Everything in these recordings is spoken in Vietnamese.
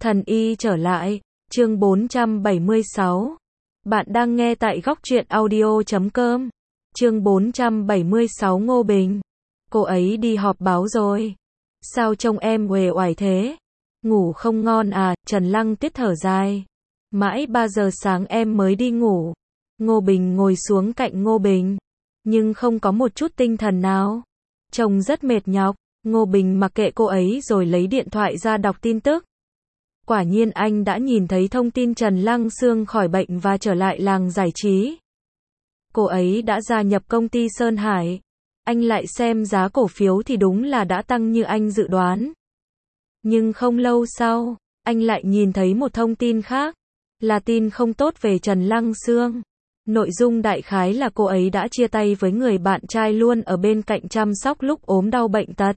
Thần y trở lại, chương 476. Bạn đang nghe tại góc truyện audio.com. Chương 476 Ngô Bình. Cô ấy đi họp báo rồi. Sao trông em uể oải thế? Ngủ không ngon à? Trần Lăng Tuyết thở dài. Mãi 3 giờ sáng em mới đi ngủ. Ngô Bình ngồi xuống cạnh Ngô Bình, nhưng không có một chút tinh thần nào. Trông rất mệt nhọc. Ngô Bình mặc kệ cô ấy rồi lấy điện thoại ra đọc tin tức. Quả nhiên anh đã nhìn thấy thông tin Trần Lăng Sương khỏi bệnh và trở lại làng giải trí. Cô ấy đã gia nhập công ty Sơn Hải. Anh lại xem giá cổ phiếu thì đúng là đã tăng như anh dự đoán. Nhưng không lâu sau, anh lại nhìn thấy một thông tin khác, là tin không tốt về Trần Lăng Sương. Nội dung đại khái là cô ấy đã chia tay với người bạn trai luôn ở bên cạnh chăm sóc lúc ốm đau bệnh tật.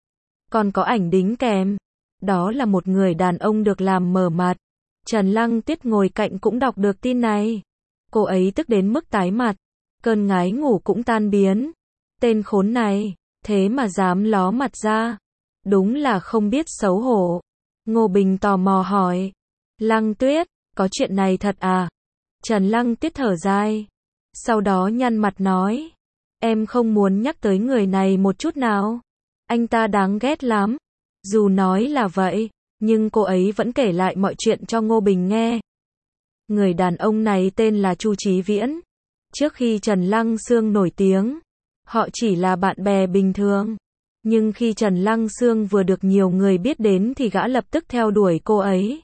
Còn có ảnh đính kèm. Đó là một người đàn ông được làm mở mặt. Trần Lăng Tuyết ngồi cạnh cũng đọc được tin này. Cô ấy tức đến mức tái mặt. Cơn ngái ngủ cũng tan biến. Tên khốn này, thế mà dám ló mặt ra. Đúng là không biết xấu hổ. Ngô Bình tò mò hỏi. Lăng Tuyết, có chuyện này thật à? Trần Lăng Tuyết thở dài. Sau đó nhăn mặt nói. Em không muốn nhắc tới người này một chút nào. Anh ta đáng ghét lắm. Dù nói là vậy, nhưng cô ấy vẫn kể lại mọi chuyện cho Ngô Bình nghe. Người đàn ông này tên là Chu Chí Viễn. Trước khi Trần Lăng Sương nổi tiếng, họ chỉ là bạn bè bình thường. Nhưng khi Trần Lăng Sương vừa được nhiều người biết đến thì gã lập tức theo đuổi cô ấy.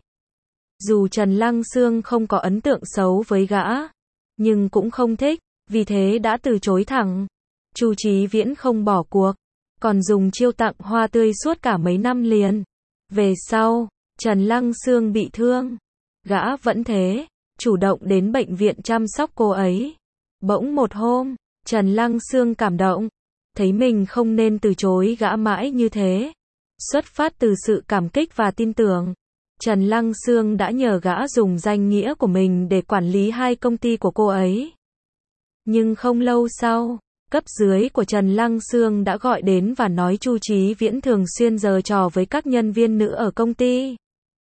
Dù Trần Lăng Sương không có ấn tượng xấu với gã, nhưng cũng không thích, vì thế đã từ chối thẳng. Chu Chí Viễn không bỏ cuộc, còn dùng chiêu tặng hoa tươi suốt cả mấy năm liền. Về sau, Trần Lăng Sương bị thương, gã vẫn thế, chủ động đến bệnh viện chăm sóc cô ấy. Bỗng một hôm, Trần Lăng Sương cảm động, thấy mình không nên từ chối gã mãi như thế. Xuất phát từ sự cảm kích và tin tưởng, Trần Lăng Sương đã nhờ gã dùng danh nghĩa của mình để quản lý 2 công ty của cô ấy. Nhưng không lâu sau, cấp dưới của Trần Lăng Sương đã gọi đến và nói Chu Chí Viễn thường xuyên giở trò với các nhân viên nữ ở công ty.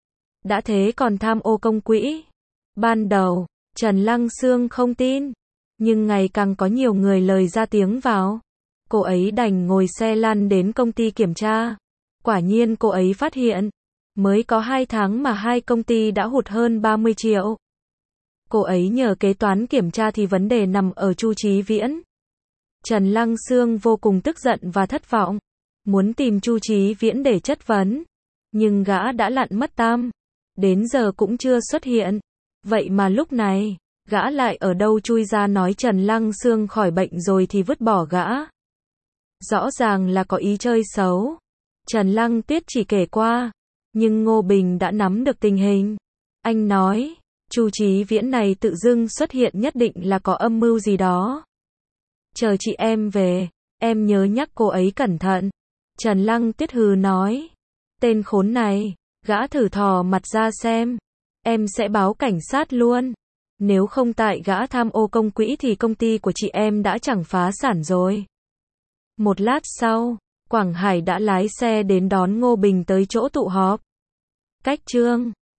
Đã thế còn tham ô công quỹ. Ban đầu, Trần Lăng Sương không tin, nhưng ngày càng có nhiều người lời ra tiếng vào. Cô ấy đành ngồi xe lăn đến công ty kiểm tra. Quả nhiên cô ấy phát hiện, mới có 2 tháng mà 2 công ty đã hụt hơn 30 triệu. Cô ấy nhờ kế toán kiểm tra thì vấn đề nằm ở Chu Chí Viễn. Trần Lăng Sương vô cùng tức giận và thất vọng, muốn tìm Chu Chí Viễn để chất vấn, nhưng gã đã lặn mất tăm, đến giờ cũng chưa xuất hiện. Vậy mà lúc này, gã lại ở đâu chui ra nói Trần Lăng Sương khỏi bệnh rồi thì vứt bỏ gã. Rõ ràng là có ý chơi xấu. Trần Lăng Tuyết chỉ kể qua, nhưng Ngô Bình đã nắm được tình hình. Anh nói, Chu Chí Viễn này tự dưng xuất hiện nhất định là có âm mưu gì đó. Chờ chị em về, em nhớ nhắc cô ấy cẩn thận. Trần Lăng Tuyết hừ nói. Tên khốn này, gã thử thò mặt ra xem. Em sẽ báo cảnh sát luôn. Nếu không tại gã tham ô công quỹ thì công ty của chị em đã chẳng phá sản rồi. Một lát sau, Quảng Hải đã lái xe đến đón Ngô Bình tới chỗ tụ họp. Cách chương